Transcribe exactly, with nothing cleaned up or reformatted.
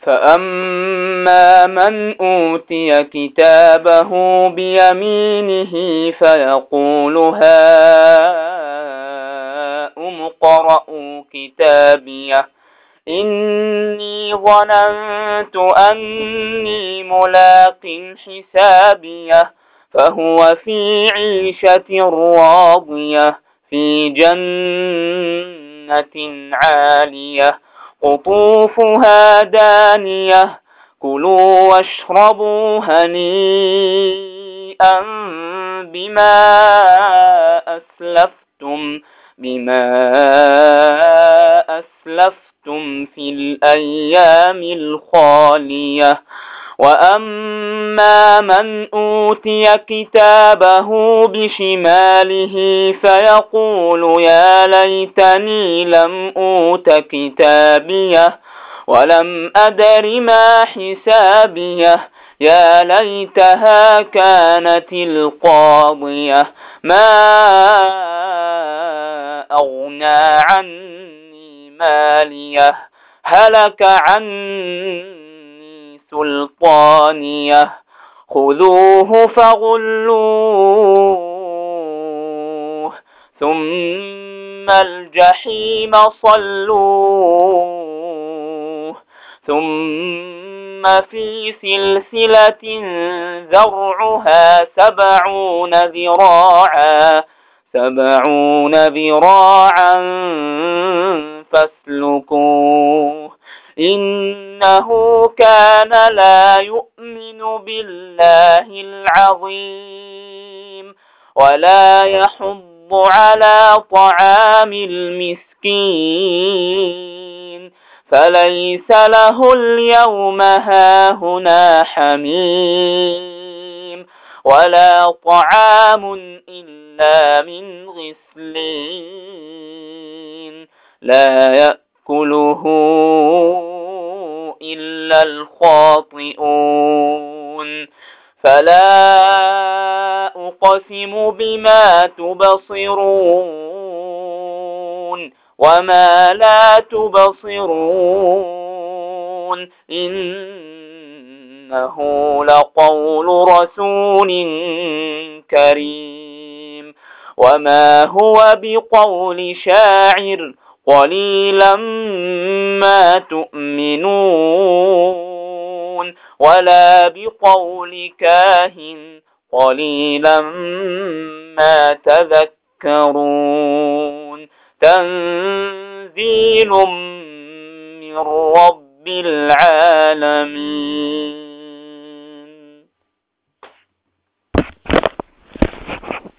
فأما من أوتي كتابه بيمينه فيقول هاؤم اقرءوا كتابيه إني ظننت أني ملاق حسابيه فهو في عيشة راضية في جنة عالية قطوفها دانية كلوا واشربوا هنيئا بما أسلفتم بما أسلفتم في الأيام الخالية وأما من أوتي كتابه بشماله فيقول يا ليتني لم أوت كتابيه ولم أدر ما حسابيه يا ليتها كانت القاضية ما أغنى عني ماليه هلك عني سلطانيه خذوه فغلوه ثم الجحيم صلوه ثم في سلسلة ذرعها سبعون ذراعا سبعون ذراعا فاسلكوه إنه كان لا يؤمن بالله العظيم ولا يحض على طعام المسكين فليس له اليوم هاهنا حميم ولا طعام إلا من غسلين لا يأكله إلا الخاطئون فلا أقسم بما تبصرون وما لا تبصرون إنه لقول رسول كريم وما هو بقول شاعر قليلا ما تؤمنون ولا بقول كاهن قليلا ما تذكرون تنزيل من رب العالمين.